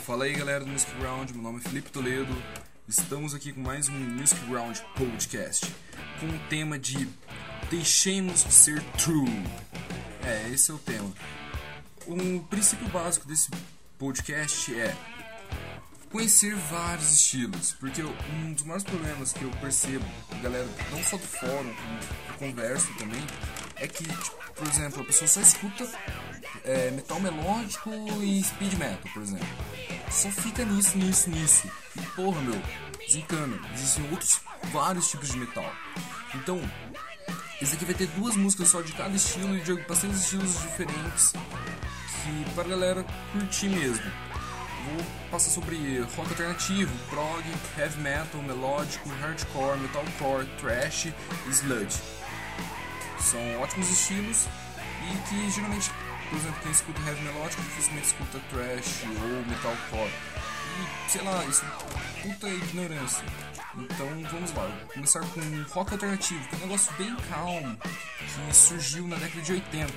Fala aí galera do Music Ground, meu nome é Felipe Toledo. Estamos aqui com mais um Music Ground Podcast com o tema de Deixemos ser True. Esse é o tema. O princípio básico desse podcast é conhecer vários estilos, porque um dos maiores problemas que eu percebo, galera, não só do fórum, como eu converso também, é que, por exemplo, a pessoa só escuta metal melódico e speed metal, por exemplo. Só fica nisso. E porra, meu, desencana. Existem vários tipos de metal. Então, esse aqui vai ter 2 músicas só de cada estilo e de bastante estilos diferentes que pra galera curtir mesmo. Vou passar sobre rock alternativo, prog, heavy metal, melódico, hardcore, metalcore, thrash e sludge. São ótimos estilos e que geralmente, por exemplo, quem escuta heavy melódico dificilmente escuta thrash ou metalcore. E sei lá, isso é puta ignorância. Então vamos lá, vou começar com rock alternativo, que é um negócio bem calmo, que surgiu na década de 80.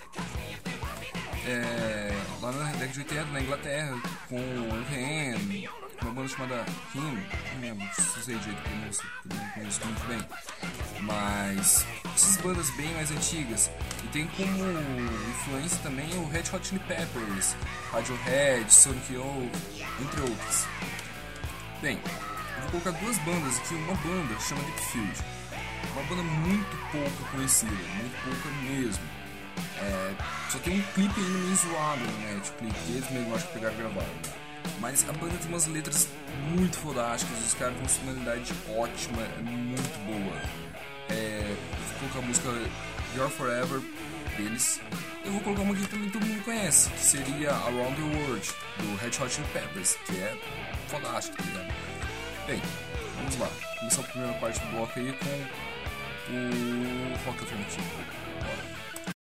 Lá na década de 80, na Inglaterra, com o Ren, uma banda chamada Him, não lembro, não sei direito que eu não conheço muito bem, mas essas bandas bem mais antigas, e tem como influência também o Red Hot Chili Peppers, Radiohead, Sonic Youth, entre outros. Bem, eu vou colocar 2 bandas aqui, uma banda chama Deep Field, uma banda muito pouco conhecida, muito pouca mesmo. Só tem um clipe ainda meio zoado no Netflix, que eles mesmo acho que pegaram e gravaram. Mas a banda tem umas letras muito fodásticas, os caras têm uma sonoridade ótima, é muito boa. Vou colocar a música You're Forever deles. Eu vou colocar uma que também todo mundo conhece, que seria Around the World, do Red Hot Chili Peppers, que é fodástico, tá ligado? Bem, vamos lá. Começar a primeira parte do bloco aí com o rock alternativo. Bora.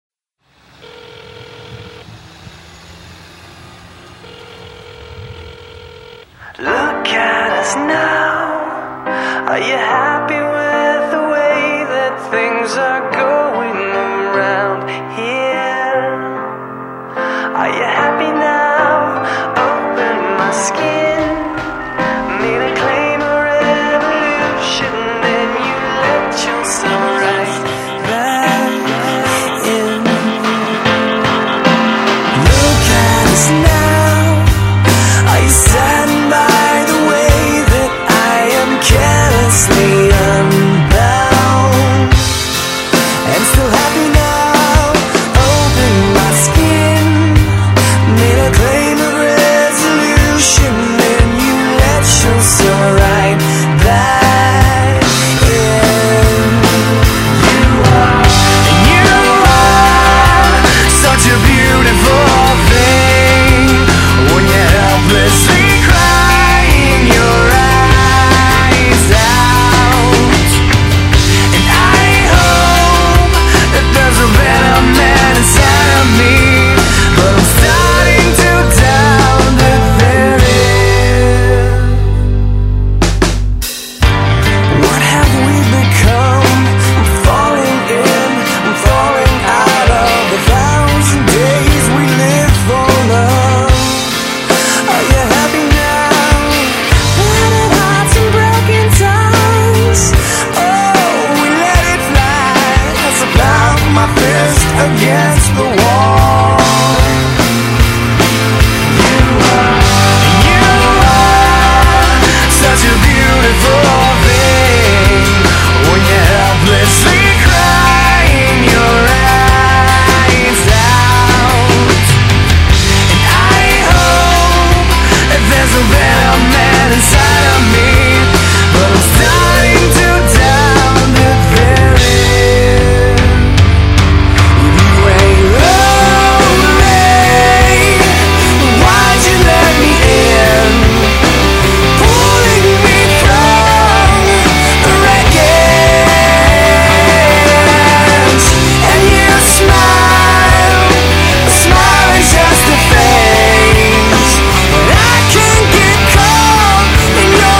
Look at us now. Are you happy with the way that things are going around here? Are you happy now? Open my skin. Made a claim of revolution, then you let yourself right back in. Look at us now. Are you saddened by the way that I am carelessly unbound? And still happy now, open my skin. Made a claim of resolution, then you let yourself right back in. You are such a beautiful thing. When you're helplessly crying your eyes out. And I hope that there's a better man inside of me, but I'm starting to doubt that there is. What have we become? I'm falling in, I'm falling out of the 1,000 days we lived for love. Are you happy now? Battered hearts and broken tongues. Oh, we let it fly as I pound my fist against the wall. You are such a beautiful thing. When you're helplessly crying your eyes out. And I hope that there's a better man inside of me, but I'm starting to doubt that there is. You ain't lonely. Why'd you let me in? Pulling me from the wreckage. And you smile. A smile is just a face. But I can't get caught in your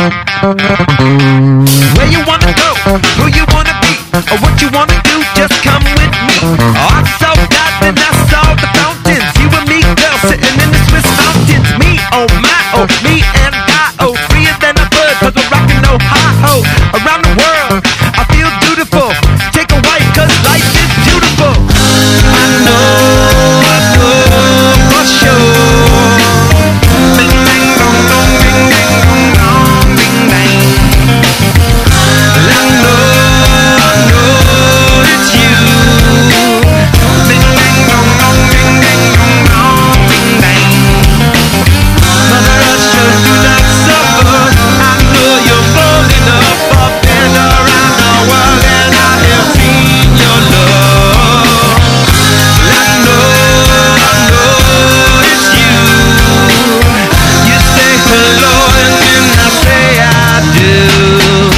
Where you wanna go, who you wanna be, or what you wanna do, just come with me. Oh, I saw God, then I saw the fountains. You and me, girl, sitting in the Swiss mountains. Me, oh my, oh, me and I, oh, freer than a bird, cause we're rockin' Ohio. Around the world, I feel beautiful. Take a wife, cause life is beautiful. I know for sure. Ding ding dong dong, ding ding dong dong, ding dang. I know it's you. Ding ding dong dong, ding ding dong dong, ding dang. Mother Russia, do not suffer. I know you're bold enough, up and around the world, and I have seen your love. I know it's you. You say hello and then I say I do.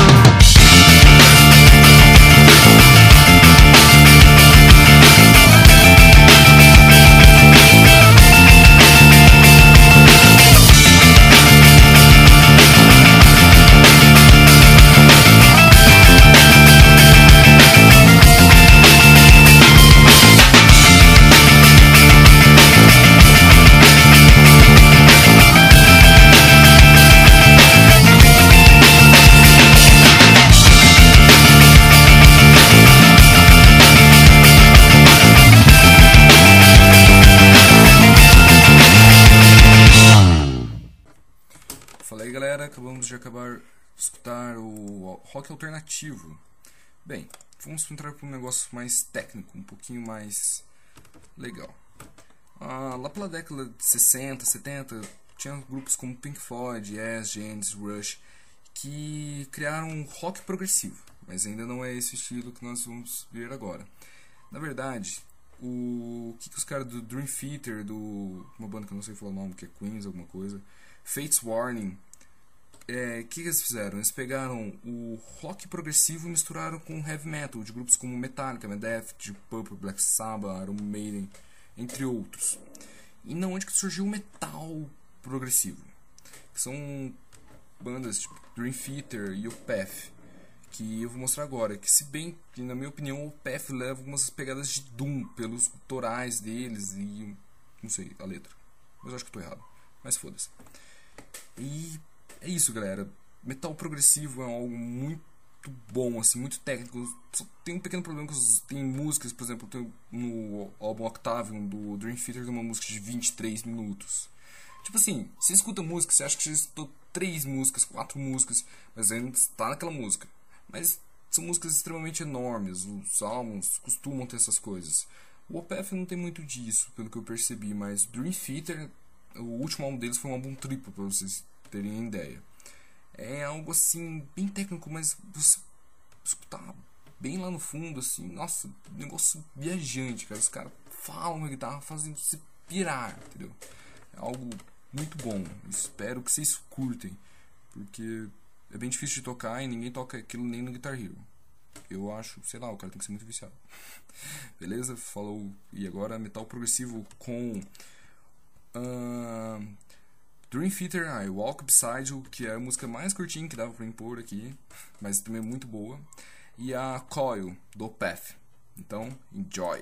Fala aí, galera, acabamos de acabar de escutar o rock alternativo. Bem, vamos entrar para um negócio mais técnico, um pouquinho mais legal. Lá pela década de 60, 70, tinha grupos como Pink Floyd, Yes, Genesis, Rush, que criaram um rock progressivo, mas ainda não é esse estilo que nós vamos ver agora. Na verdade, o que os caras do Dream Theater, uma banda que eu não sei falar o nome, que é Queens, alguma coisa, Fates Warning, que eles fizeram? Eles pegaram o rock progressivo e misturaram com heavy metal, de grupos como Metallica, Megadeth, Deep Purple, Black Sabbath, Iron Maiden, entre outros. E não onde que surgiu o metal progressivo, que são bandas tipo Dream Theater e Opeth, que eu vou mostrar agora, que se bem que na minha opinião o Opeth leva algumas pegadas de Doom pelos torais deles e não sei a letra, mas eu acho que estou errado, mas foda-se. E é isso, galera. Metal progressivo é algo muito bom, assim, muito técnico. Só tem um pequeno problema que tem músicas, por exemplo, tem no álbum Octavian do Dream Theater tem uma música de 23 minutos. Tipo assim, você escuta música, você acha que já escutou 3 músicas, 4 músicas, mas ainda está naquela música. Mas são músicas extremamente enormes, os álbuns costumam ter essas coisas. O Opeth não tem muito disso, pelo que eu percebi, mas Dream Theater, o último álbum deles foi um álbum triplo, pra vocês terem ideia. É algo assim, bem técnico, mas você escutar bem lá no fundo, assim, nossa, negócio viajante, cara. Os caras falam na guitarra, fazem você pirar, entendeu? É algo muito bom. Espero que vocês curtem, porque é bem difícil de tocar e ninguém toca aquilo nem no Guitar Hero. Eu acho, sei lá, o cara tem que ser muito viciado. Beleza? Falou. E agora metal progressivo com Dream Theater, I Walk Beside You, que é a música mais curtinha que dava pra impor aqui, mas também é muito boa. E a Coil, do Opeth. Então, enjoy!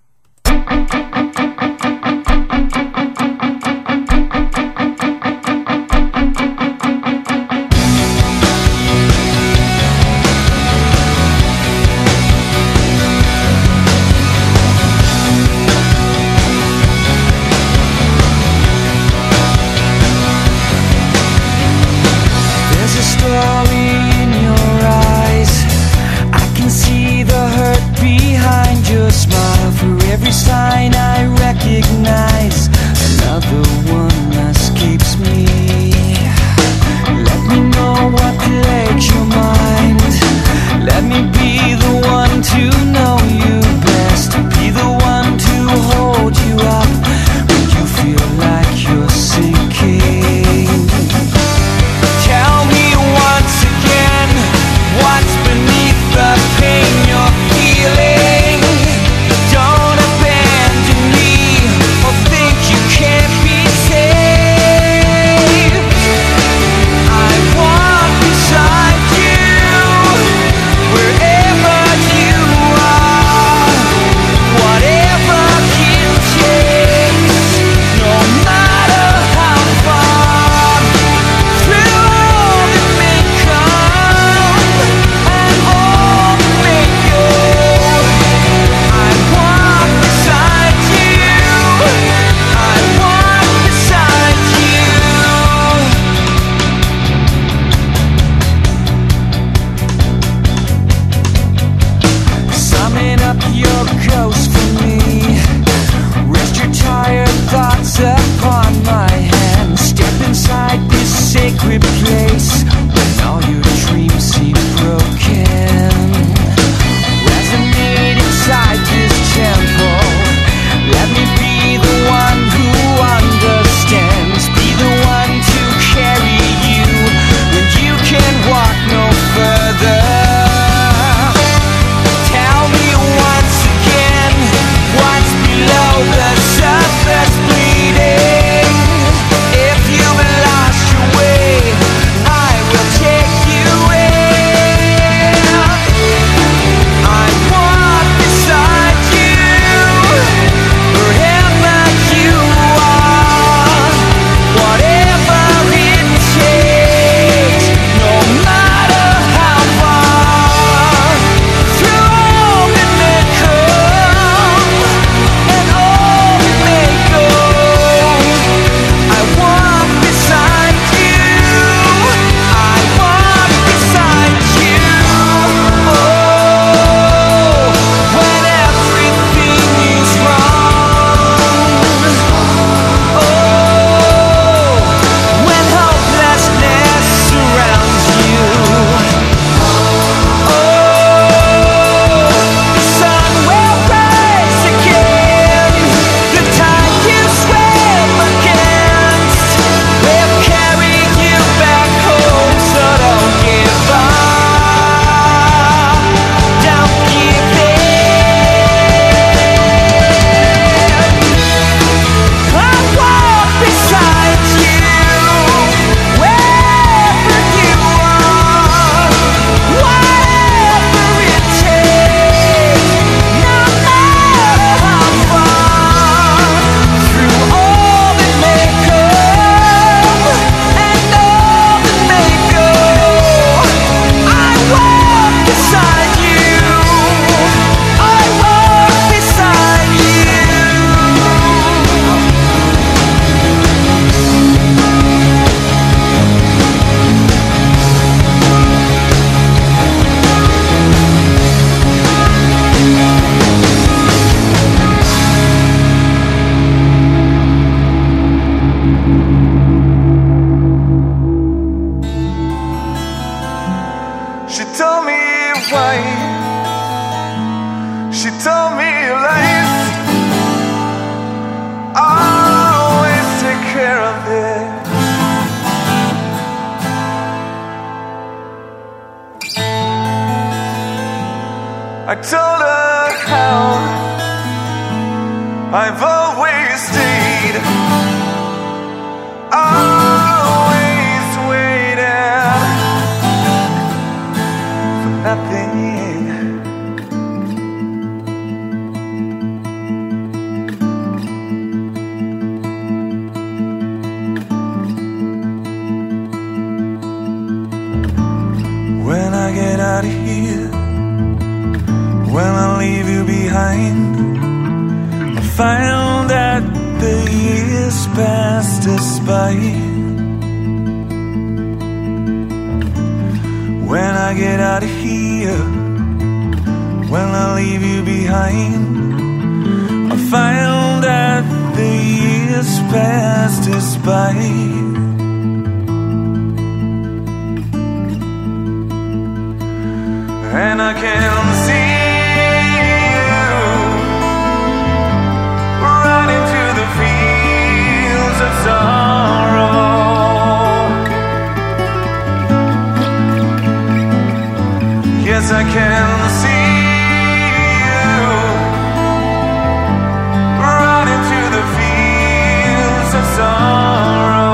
Every sign I recognize, another one escapes me. Let me know what plagues your mind. Let me be the one to know you best, to be the one to hold you up when you feel like you're sinking. Tell me once told me why. She told me lies. I'll always take care of it. I told her how I've always stayed, always waited for nothing. When I get out of here, when I leave you behind, I found that the years passed us by. When I get out of here, when I leave you behind, I found that the years passed us by. And I can see of sorrow. Yes, I can see you right into the fields of sorrow.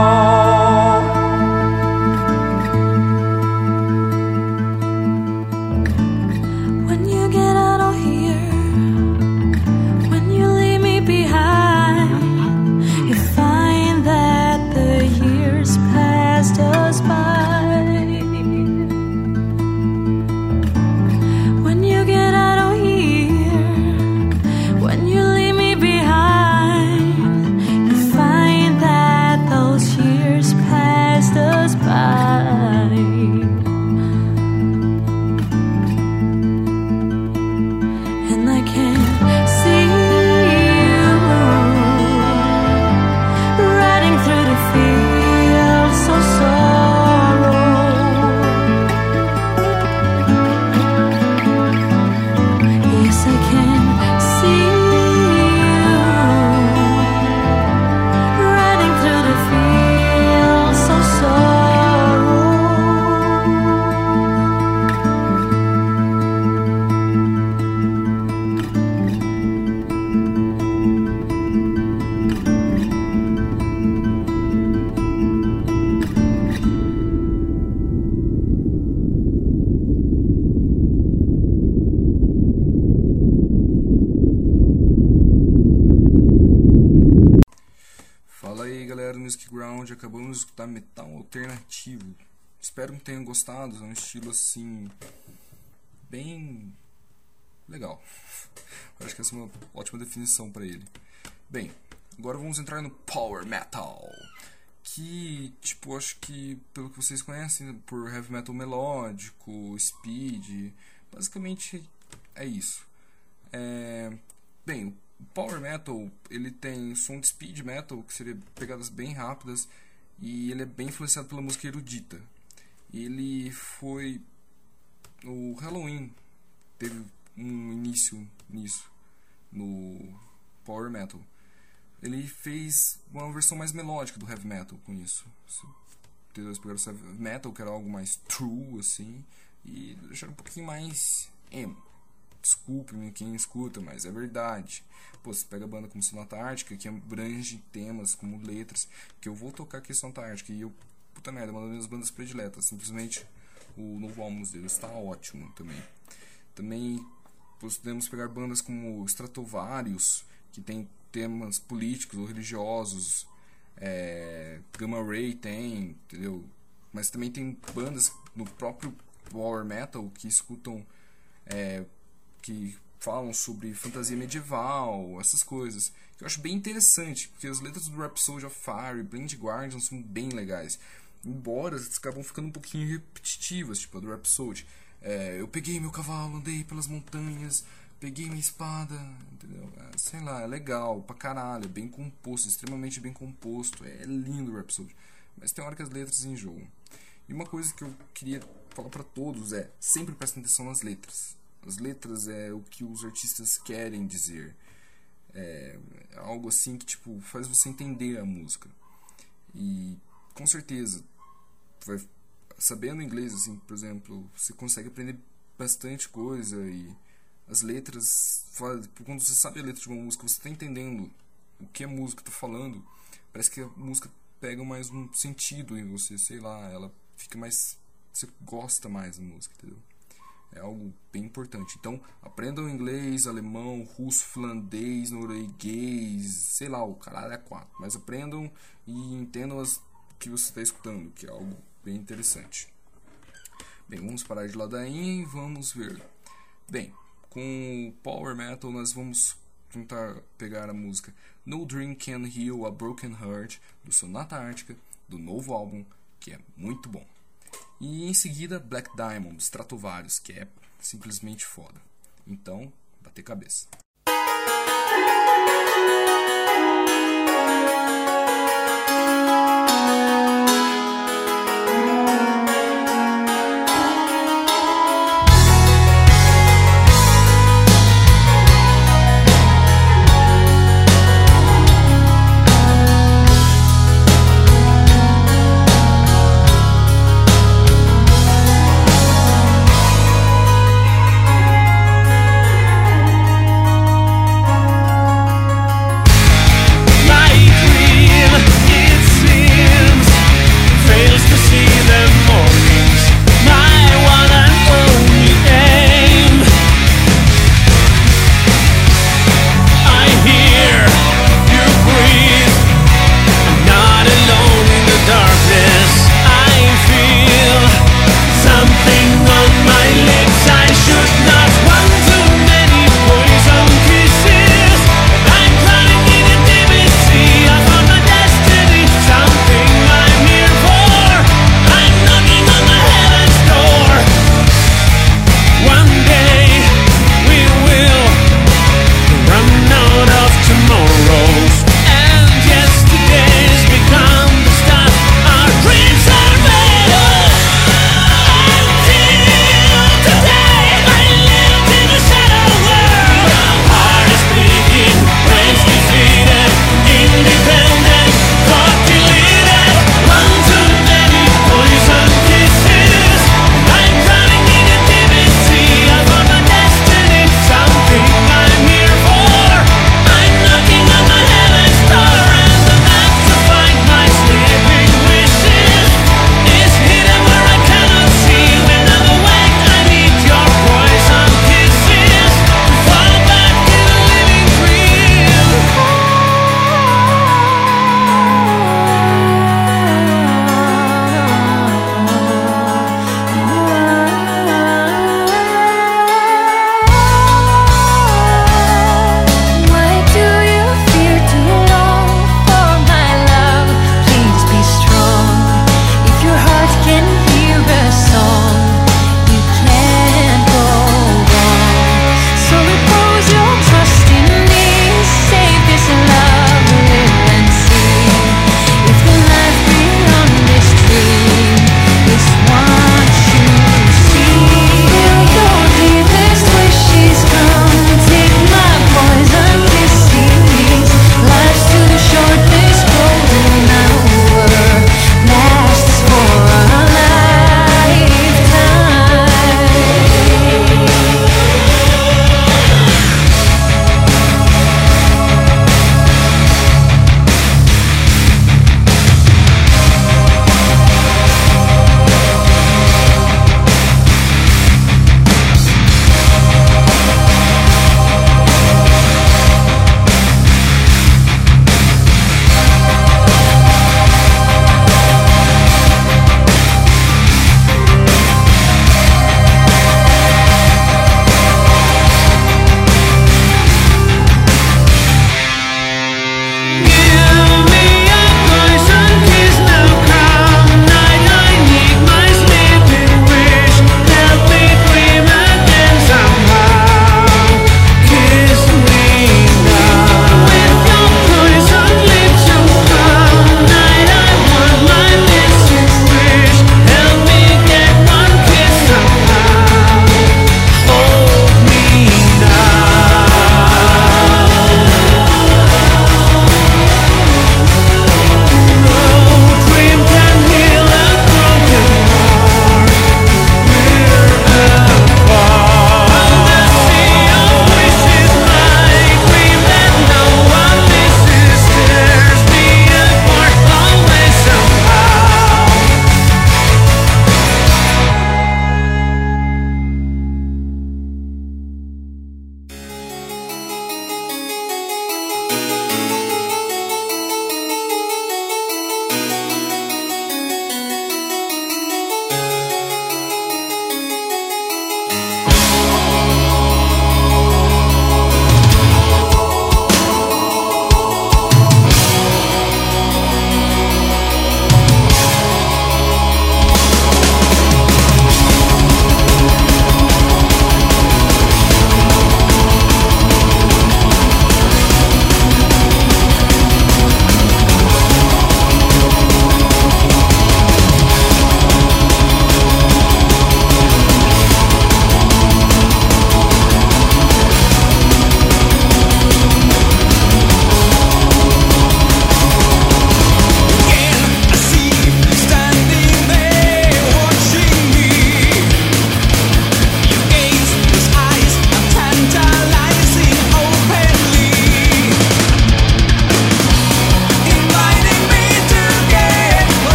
When you get out of here, when you leave me behind, us by. When you get out of here, when you leave me behind, you find that those years passed us by. And I can't see you riding through the fields so sorrow. Yes, I can see you riding through the fields so sorrow. Fala aí, galera do Music Ground, acabamos de escutar metal alternativo. Espero que tenham gostado, é um estilo assim bem legal. Eu acho que essa é uma ótima definição para ele. Bem, agora vamos entrar no Power Metal, que tipo, acho que pelo que vocês conhecem por Heavy Metal melódico, Speed, basicamente é isso. Bem, o Power Metal, ele tem som de Speed Metal, que seria pegadas bem rápidas, e ele é bem influenciado pela música erudita. Ele foi... O Halloween teve um início nisso, no Power Metal. Ele fez uma versão mais melódica do Heavy Metal com isso. Eles pegaram o Heavy Metal, que era algo mais true, assim, e deixaram um pouquinho mais emo. Desculpe-me quem escuta, mas é verdade. Pô, você pega a banda como Sonata Ártica, que abrange temas como letras, que eu vou tocar aqui Sonata Ártica, e eu, puta merda, é uma das minhas bandas prediletas. Simplesmente o novo álbum deles está ótimo também. Também podemos pegar bandas como Stratovarius, que tem temas políticos ou religiosos, Gamma Ray tem, entendeu? Mas também tem bandas no próprio Power Metal que escutam, que falam sobre fantasia medieval, essas coisas, que eu acho bem interessante, porque as letras do Rhapsody of Fire e Blind Guardian são bem legais, embora elas acabam ficando um pouquinho repetitivas, tipo a do Rhapsody. Eu peguei meu cavalo, andei pelas montanhas, peguei minha espada, entendeu? Sei lá, é legal pra caralho, é bem composto, extremamente bem composto, é lindo o Rhapsody, mas tem hora que as letras enjoam. E uma coisa que eu queria falar para todos é: sempre prestem atenção nas letras. As letras é o que os artistas querem dizer. É algo assim que tipo faz você entender a música. E com certeza, sabendo inglês, assim, por exemplo, você consegue aprender bastante coisa. E as letras, quando você sabe a letra de uma música, você está entendendo o que a música está falando. Parece que a música pega mais um sentido em você, sei lá, ela fica mais, você gosta mais da música, entendeu? É algo bem importante. Então, aprendam inglês, alemão, russo, finlandês, norueguês, sei lá, o caralho é 4. Mas aprendam e entendam o que você está escutando, que é algo bem interessante. Bem, vamos parar de ladainha e vamos ver. Bem, com o Power Metal nós vamos tentar pegar a música No Dream Can Heal a Broken Heart, do Sonata Ártica, do novo álbum, que é muito bom. E em seguida Black Diamond, Stratovarius, que é simplesmente foda. Então, bater cabeça.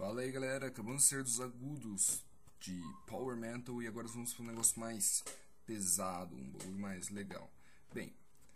Fala aí galera, acabamos de ser dos agudos de Power Metal e agora vamos para um negócio mais pesado, um bagulho mais legal. Bem,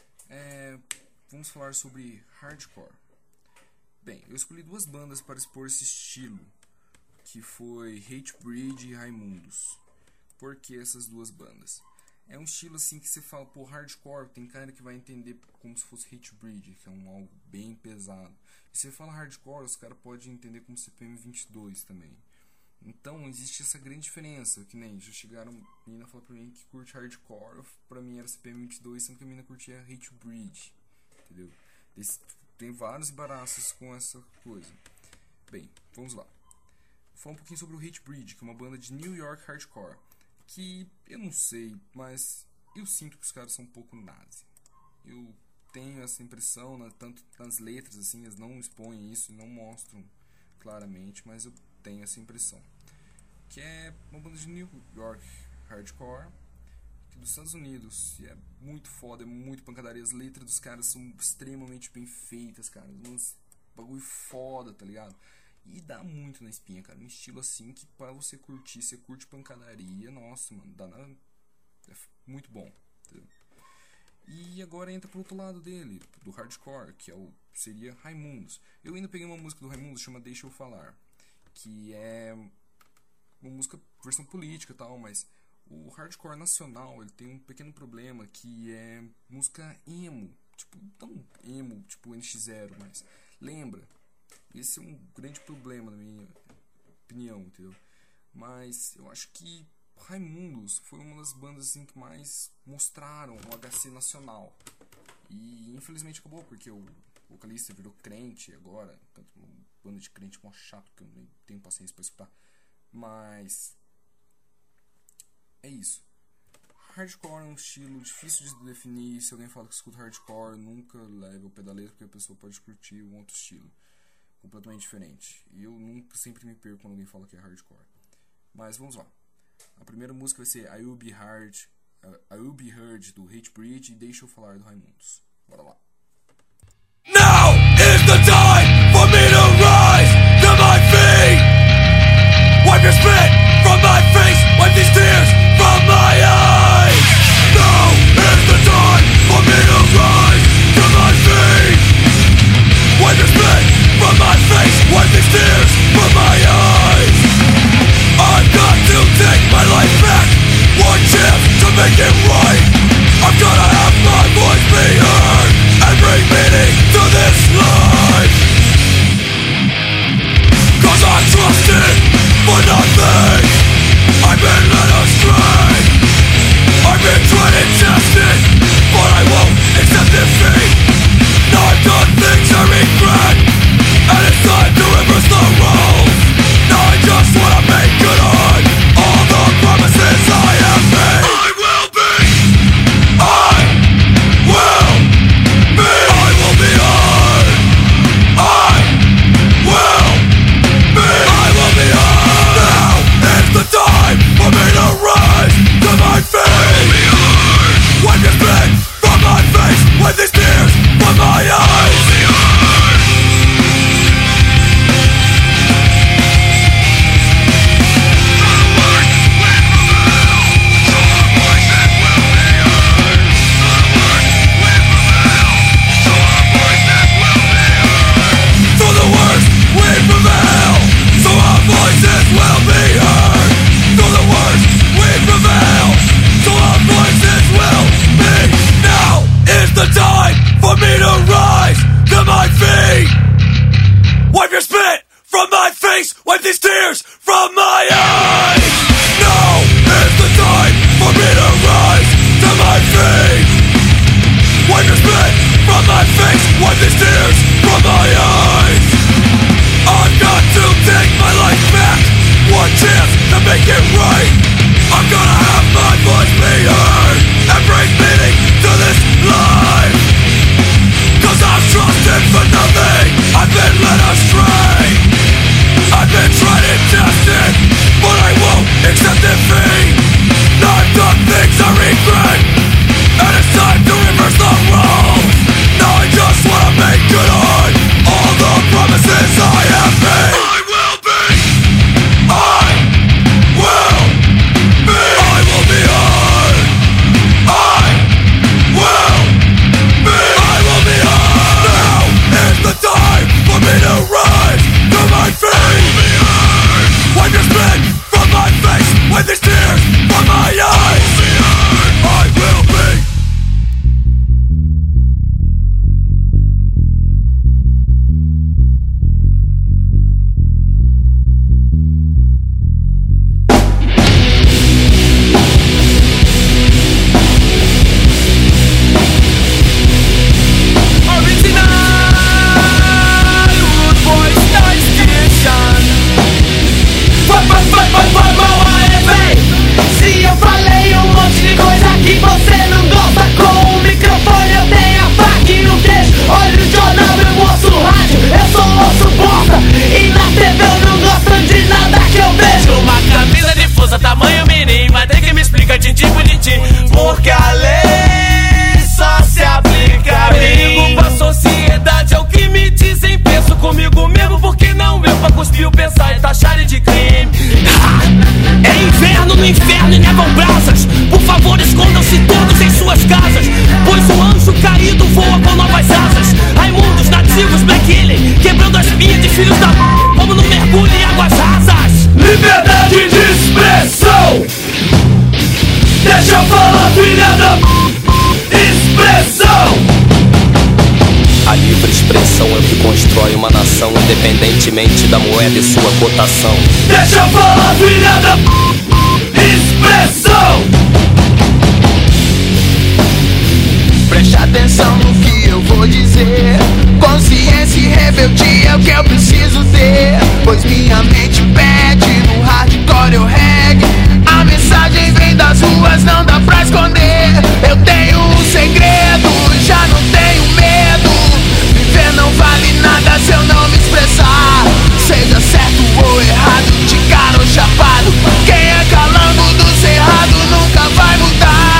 vamos falar sobre Hardcore. Bem, eu escolhi duas bandas para expor esse estilo, que foi Hatebreed e Raimundos. Por que essas duas bandas? É um estilo assim que você fala, pô, Hardcore, tem cara que vai entender como se fosse Hatebreed, que é algo bem pesado. E se você fala Hardcore, os caras podem entender como CPM 22 também. Então existe essa grande diferença, que nem já chegaram a menina falar pra mim que curte Hardcore, pra mim era CPM 22, sendo que a menina curtia Hatebreed, entendeu? Tem vários embaraços com essa coisa. Bem, vamos lá. Vou falar um pouquinho sobre o Hatebreed, que é uma banda de New York Hardcore, que eu não sei, mas eu sinto que os caras são um pouco nazi. Eu tenho essa impressão, né, tanto nas letras, assim, eles não expõem isso, não mostram claramente, mas eu tenho essa impressão. Que é uma banda de New York Hardcore, que dos Estados Unidos, e é muito foda, é muito pancadaria. As letras dos caras são extremamente bem feitas, cara, uns bagulho foda, tá ligado? E dá muito na espinha, cara. Um estilo assim que pra você curtir, você curte pancadaria, nossa, mano, é muito bom, entendeu? E agora entra pro outro lado dele, do hardcore, que seria Raimundos. Eu ainda peguei uma música do Raimundos, chama Deixa Eu Falar, que é uma música, versão política e tal, mas o hardcore nacional, ele tem um pequeno problema, que é música emo, tipo, não emo, tipo NX0, mas lembra. Esse é um grande problema na minha opinião, entendeu? Mas eu acho que Raimundos foi uma das bandas assim, que mais mostraram o HC nacional. E infelizmente acabou, porque o vocalista virou crente agora. Tanto uma banda de crente mó chato que eu nem tenho paciência pra escutar. Mas é isso. Hardcore é um estilo difícil de definir. Se alguém fala que escuta hardcore, nunca leve ao pé da letra, porque a pessoa pode curtir um outro estilo completamente diferente. E eu sempre me perco quando alguém fala que é hardcore. Mas vamos lá. A primeira música vai ser I Will Be Heard do Hatebreed e Deixa Eu Falar do Raimundos. Bora lá. Now is the time for me to rise to my feet. Wipe your spit from my face, wipe these tears from my eyes. Now is the time for me to rise to my feet. Wipe your spit from my face, wipe these tears from my eyes. I've got to take my life back, one chance to make it right. I'm gonna have my voice be heard and bring meaning to this life. Cause I trusted for nothing, I've been led astray. I've been tried and tested, but I won't accept defeat. Now I've done things I regret, and it's time to reverse the roles. Now I just wanna make good on all the promises I have made. I will be heard. I will be heard. Now is the time for me to rise to my feet. Wipe your spit from my face, wipe these tears from my eyes. Wipe your spit from my face, wipe these tears from my eyes. Now is the time for me to rise to my feet. Wipe your spit from my face, wipe these tears from my eyes. I've got to take my life back, one chance to make it right. I'm gonna have my voice be heard and bring meaning to this life. Cause I've trusted for nothing, I've been led astray. I've been tried and tested, but I independentemente da moeda e sua cotação. Deixa eu falar, filha da expressão. Preste atenção no que eu vou dizer. Consciência e rebeldia é o que eu preciso ter, pois minha mente pede no hardcore eu reggae. A mensagem vem das ruas, não dá pra esconder. Eu tenho um segredo, já não tenho medo. Viver não vale nada se eu não me expressar. Seja certo ou errado, de cara ou chapado, quem é calango do cerrado nunca vai mudar.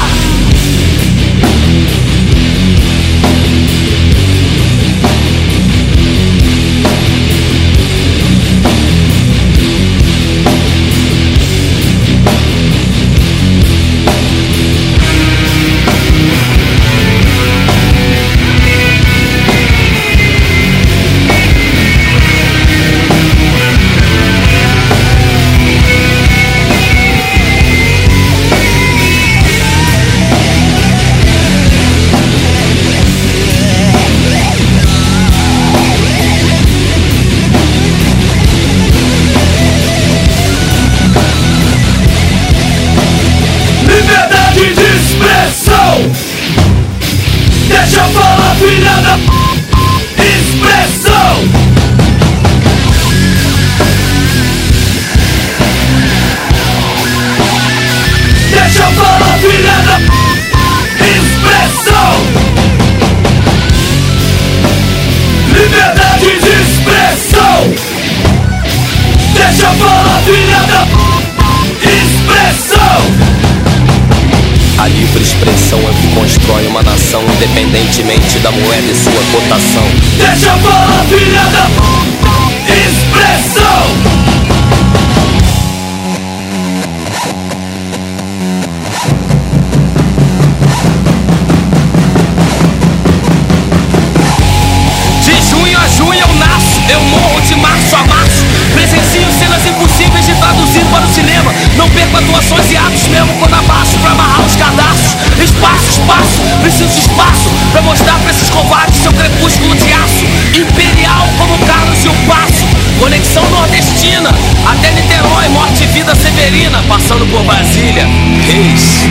Deixa eu falar, filha da expressão. Deixa eu falar, filha da expressão. Liberdade de expressão. Deixa eu falar, filha da expressão. A livre expressão é o que constrói uma nação, independentemente da moeda e sua cotação. Deixa eu falar, filha da expressão. De junho a junho eu nasço, eu morro de março a março. Presencio cenas impossíveis de traduzir para o cinema. Não perco atuações e atos mesmo quando abaixo pra amarrar os cadastros. Espaço, espaço, preciso de espaço pra mostrar pra esses covardes seu crepúsculo de aço. Imperial como Carlos e o Passo. Conexão nordestina, até Niterói, morte e vida severina. Passando por Brasília, Reis.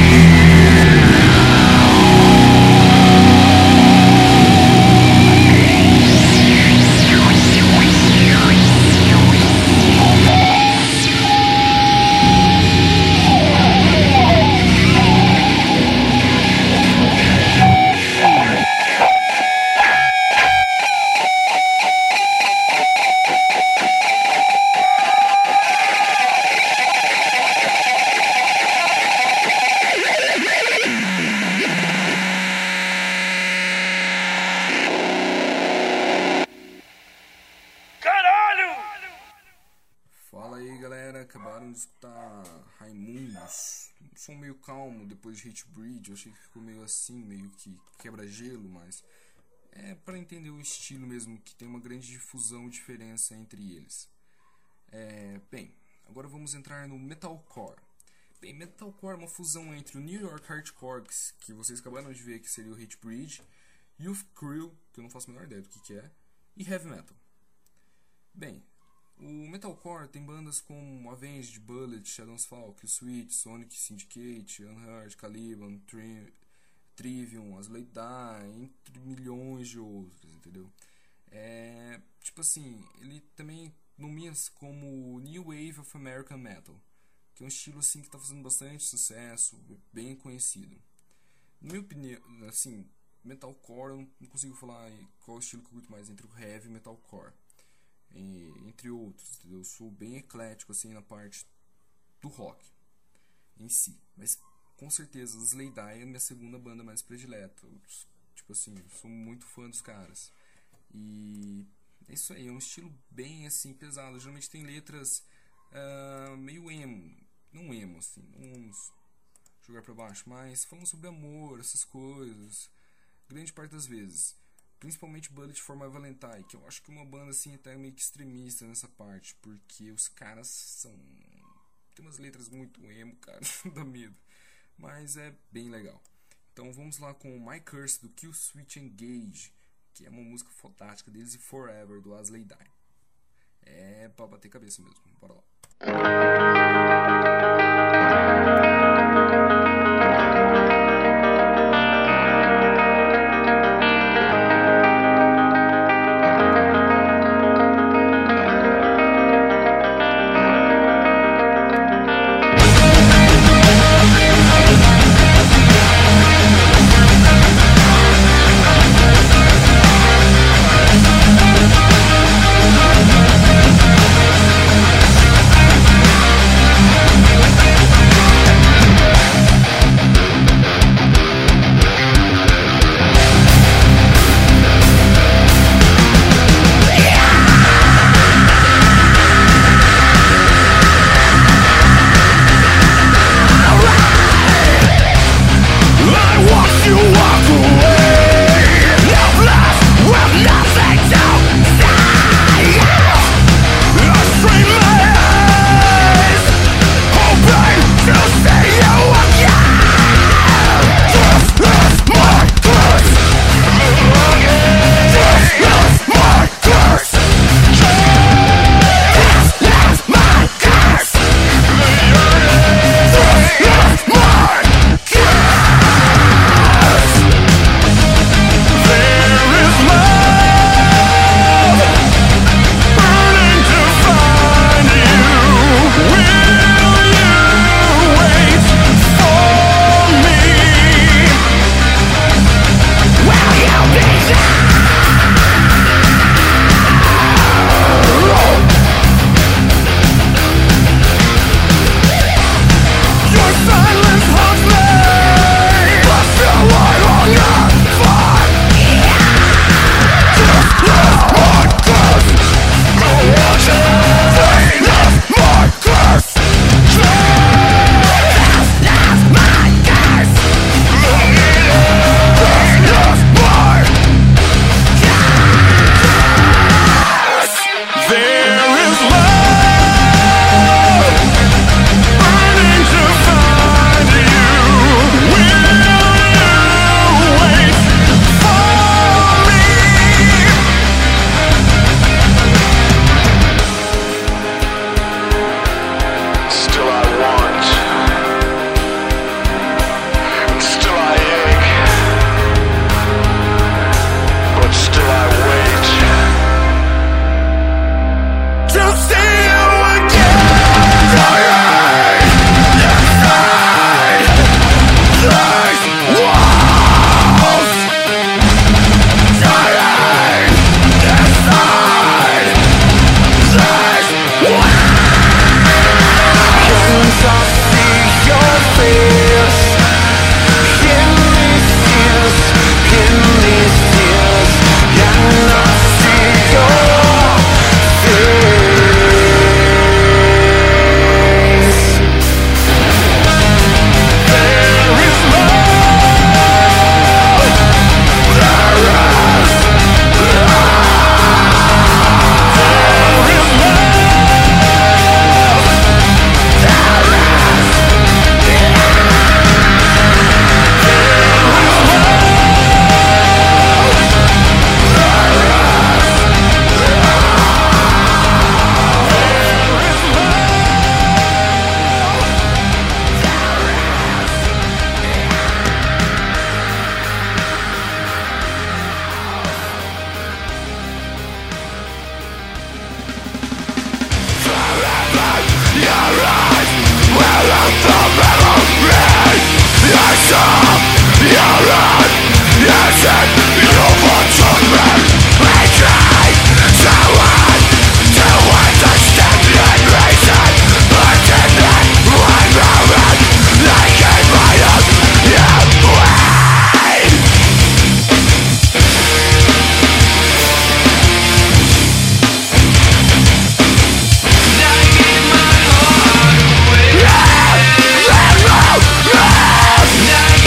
Acabaram de escutar Raimundos, um som meio calmo depois de Hatebreed. Eu achei que ficou meio assim, meio que quebra-gelo, mas é para entender o estilo mesmo, que tem uma grande difusão e diferença entre eles. Bem, agora vamos entrar no Metalcore. Bem, Metalcore é uma fusão entre o New York Hardcore, que vocês acabaram de ver que seria o Hatebreed, Youth Crew, que eu não faço a menor ideia do que é, e Heavy Metal. Bem, o Metalcore tem bandas como Avenged, Bullet, Shadows Fall, Killswitch, Sonic Syndicate, Unheard, Caliban, Trivium, As Late Die, entre milhões de outros, entendeu? Tipo assim, ele também nomina-se como New Wave of American Metal, que é um estilo assim que está fazendo bastante sucesso, bem conhecido. Na minha opinião, assim, Metalcore, eu não consigo falar qual é o estilo que eu curto mais entre o Heavy e Metalcore, entre outros, entendeu? Eu sou bem eclético assim na parte do rock em si, mas com certeza os Slay Die é a minha segunda banda mais predileta. Tipo assim, eu sou muito fã dos caras e é isso aí, é um estilo bem assim pesado. Geralmente tem letras meio emo, não emo assim, uns jogar pra baixo, mas falando sobre amor, essas coisas, grande parte das vezes. Principalmente Bullet for My Valentine, que eu acho que é uma banda assim até meio que extremista nessa parte, porque os caras tem umas letras muito emo, cara, dá medo, mas é bem legal. Então vamos lá com My Curse do Killswitch Engage, que é uma música fantástica deles, e Forever, do As Lay Dying. É pra bater cabeça mesmo. Bora lá.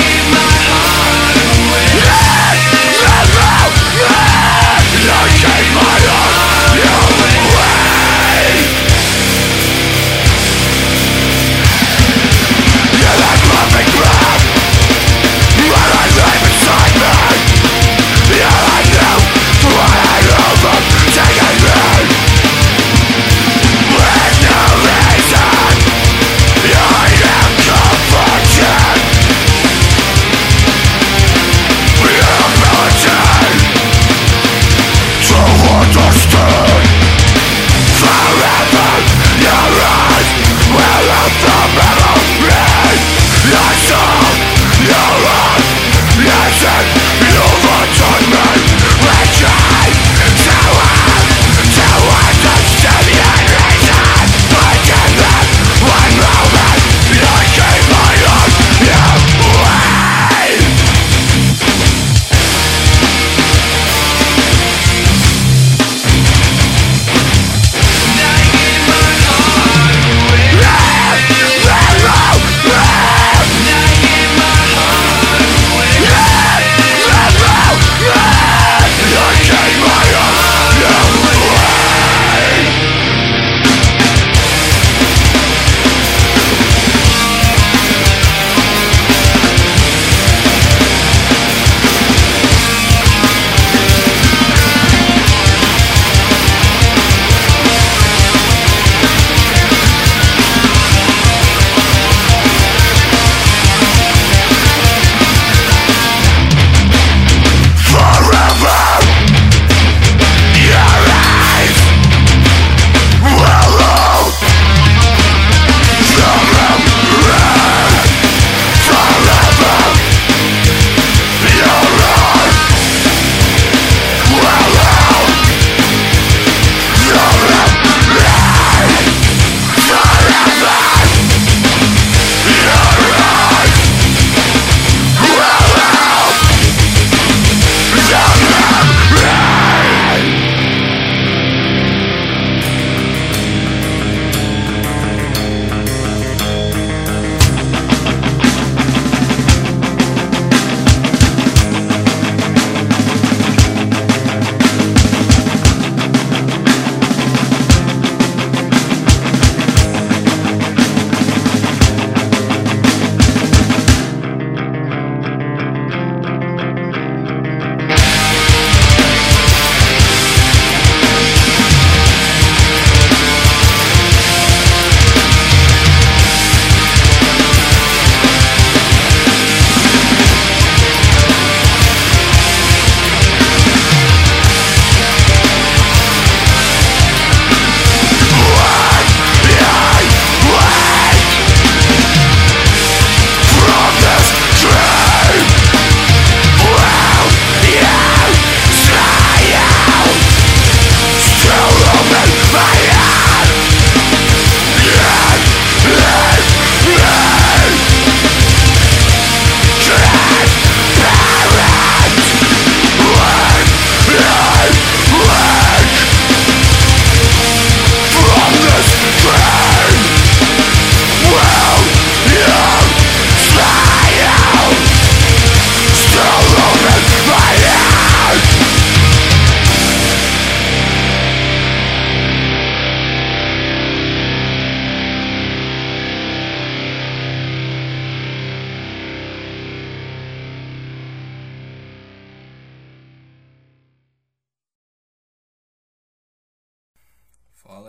Okay.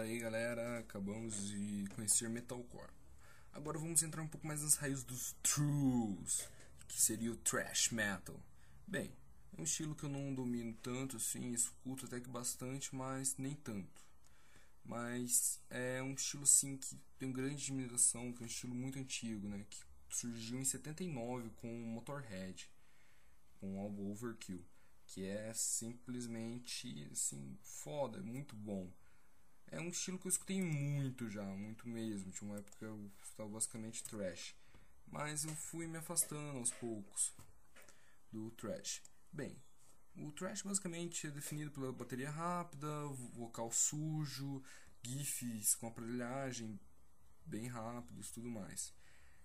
aí, galera, acabamos de conhecer Metalcore. Agora vamos entrar um pouco mais nas raízes dos trues, que seria o thrash metal. Bem, é um estilo que eu não domino tanto, assim, escuto até que bastante, mas nem tanto. Mas é um estilo, assim, que tem grande admiração, que é um estilo muito antigo, né, que surgiu em 79 com o Motorhead, com o álbum Overkill, que é simplesmente, assim, foda, é muito bom. É um estilo que eu escutei muito já, muito mesmo. Tinha uma época que eu estava basicamente thrash, mas eu fui me afastando aos poucos do thrash. Bem, o thrash basicamente é definido pela bateria rápida, vocal sujo, gifs com aparelhagem bem rápidos, tudo mais.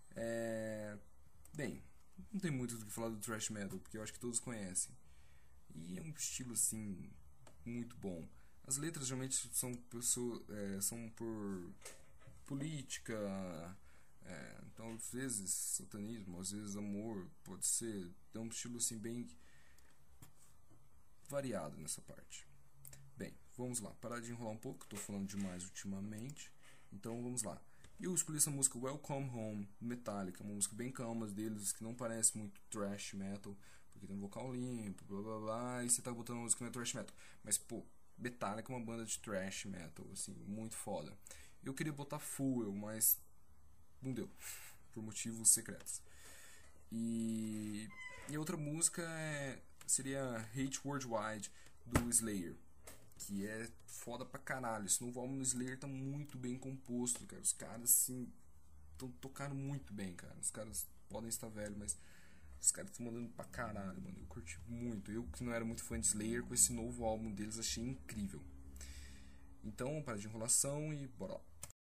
Bem, não tem muito do que falar do thrash metal, porque eu acho que todos conhecem. E é um estilo assim muito bom. As letras geralmente são por política, então às vezes satanismo, às vezes amor, pode ser. É um estilo assim bem variado nessa parte. Bem, vamos lá, parar de enrolar um pouco, estou falando demais ultimamente. Então vamos lá. Eu escolhi essa música Welcome Home, Metallica, uma música bem calma deles, que não parece muito thrash metal, porque tem um vocal limpo, blá blá blá, e você tá botando uma música que não é thrash metal. Mas pô, Metallica é uma banda de thrash metal, assim, muito foda. Eu queria botar Fuel, mas não deu, por motivos secretos. E a outra música seria Hate Worldwide, do Slayer, que é foda pra caralho. Esse novo álbum do Slayer tá muito bem composto, cara. Os caras, assim, tocaram muito bem, cara. Os caras podem estar velhos, mas os caras estão mandando pra caralho, mano. Eu curti muito. Eu que não era muito fã de Slayer, com esse novo álbum deles achei incrível. Então, para de enrolação e bora lá.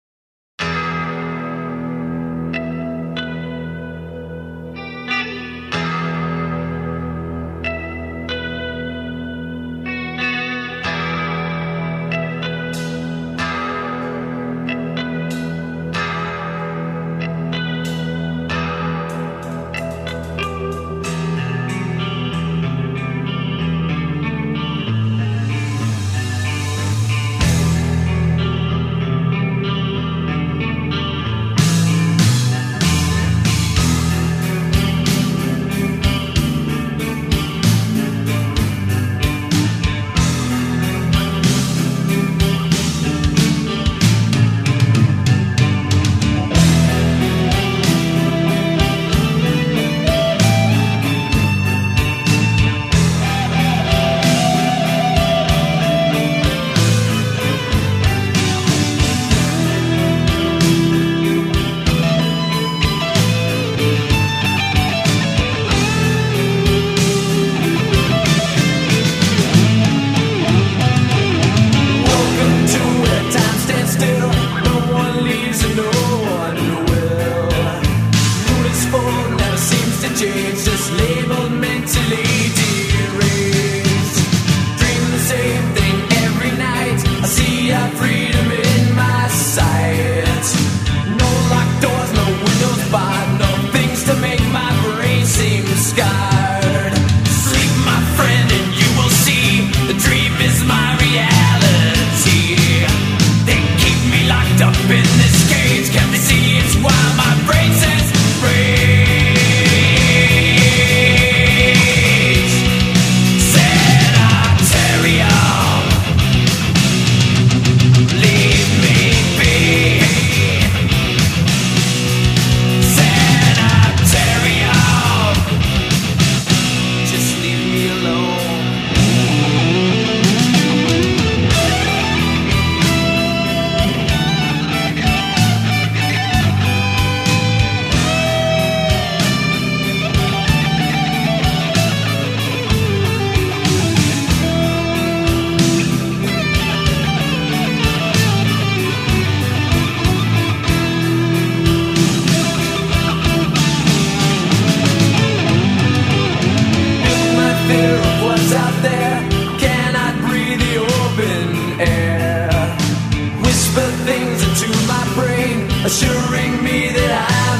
assuring me that I'm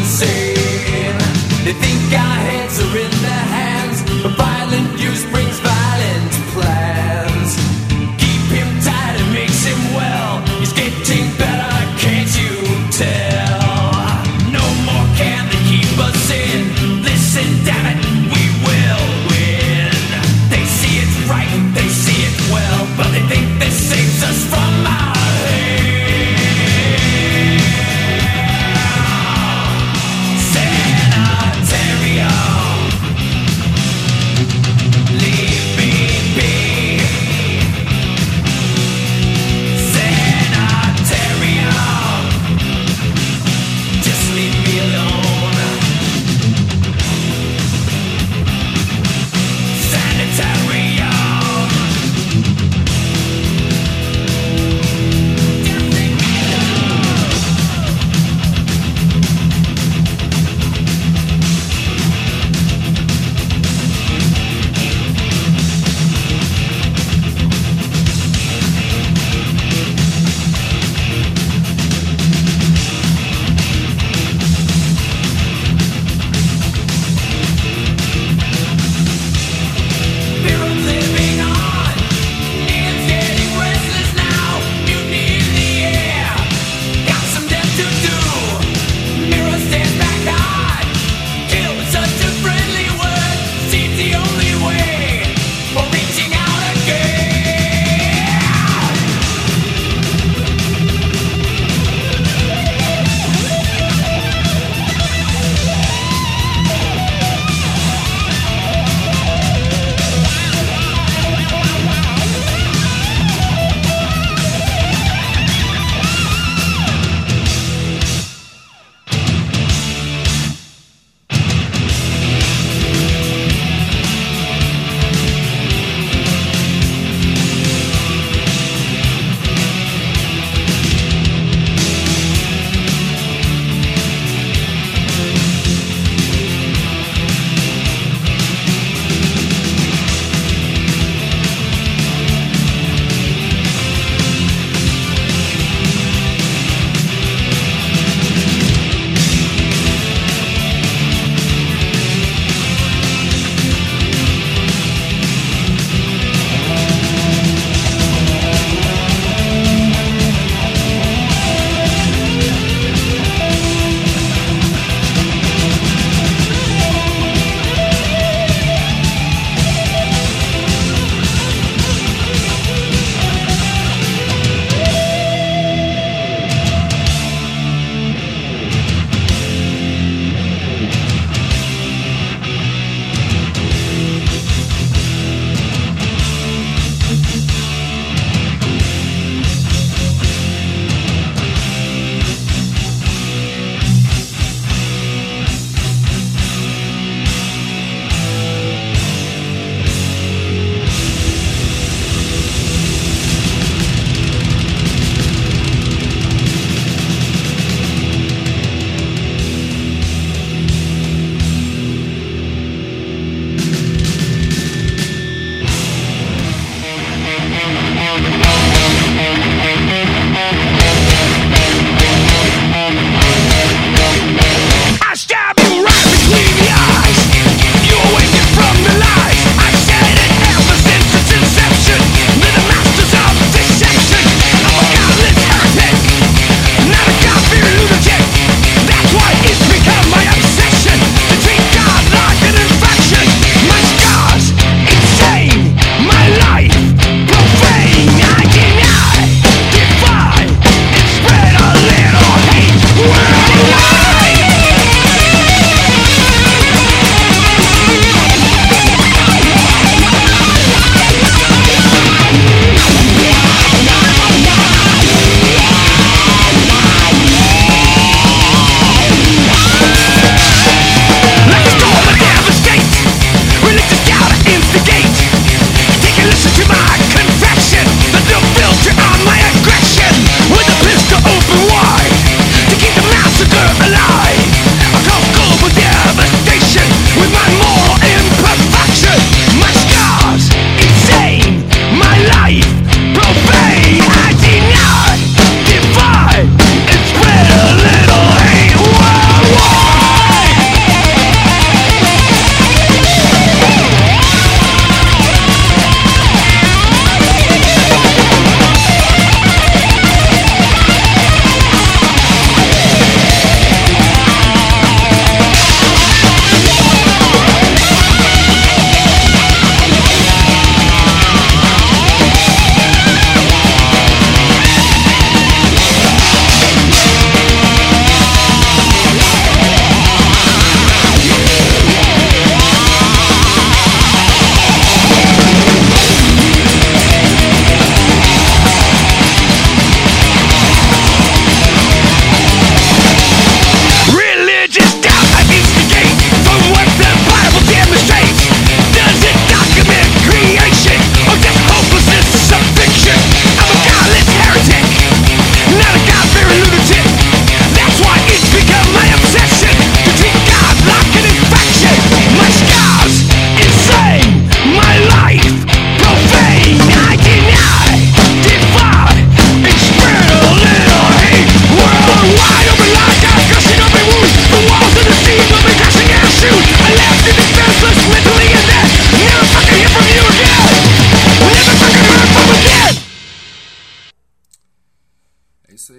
insane. They think our heads are in their hands, but violent use brings violent plans. Keep him tight and makes him well.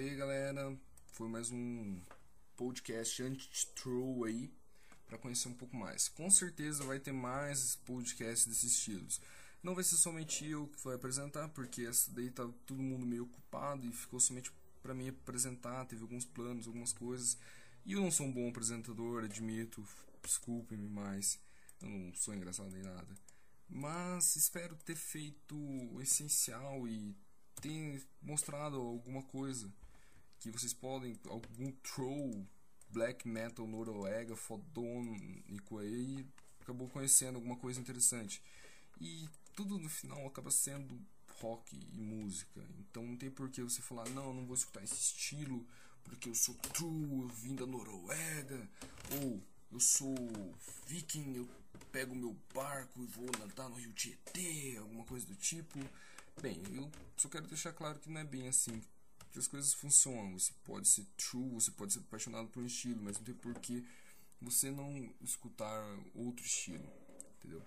aí, galera, foi mais um podcast anti-troll aí, para conhecer um pouco mais. Com certeza vai ter mais podcasts desses estilos. Não vai ser somente eu que vai apresentar, porque essa daí tá todo mundo meio ocupado e ficou somente para mim apresentar. Teve alguns planos, algumas coisas, e eu não sou um bom apresentador, admito, desculpem-me, mas eu não sou engraçado nem nada. Mas espero ter feito o essencial e ter mostrado alguma coisa que vocês podem, algum troll black metal noruega fodônico aí, acabou conhecendo alguma coisa interessante. E tudo no final acaba sendo rock e música. Então não tem por que você falar, não vou escutar esse estilo porque eu sou true, eu vim da Noruega, ou eu sou viking, eu pego meu barco e vou nadar no rio Tietê, alguma coisa do tipo. Bem, eu só quero deixar claro que não é bem assim que as coisas funcionam. Você pode ser true, você pode ser apaixonado por um estilo, mas não tem por que você não escutar outro estilo, entendeu?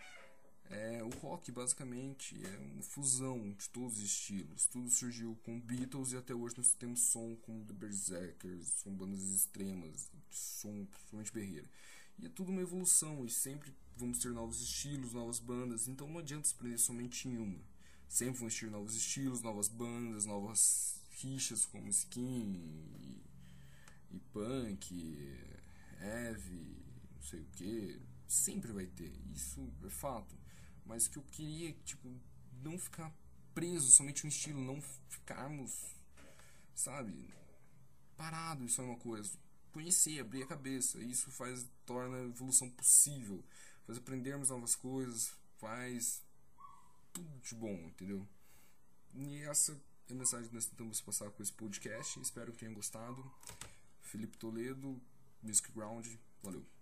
O rock basicamente é uma fusão de todos os estilos. Tudo surgiu com Beatles e até hoje nós temos som como The Berserkers, são bandas extremas, som principalmente berreira. E é tudo uma evolução e sempre vamos ter novos estilos, novas bandas, então não adianta se prender somente em uma. Sempre vão existir novos estilos, novas bandas, novas rixas como skin e punk, heavy, não sei o que. Sempre vai ter, isso é fato. Mas o que eu queria, não ficar preso somente no estilo, não ficarmos, sabe, parado em só uma coisa. Conhecer, abrir a cabeça, isso torna a evolução possível, faz aprendermos novas coisas, faz tudo de bom, entendeu? E essa é a mensagem que nós tentamos passar com esse podcast. Espero que tenham gostado. Felipe Toledo, Music Ground, valeu.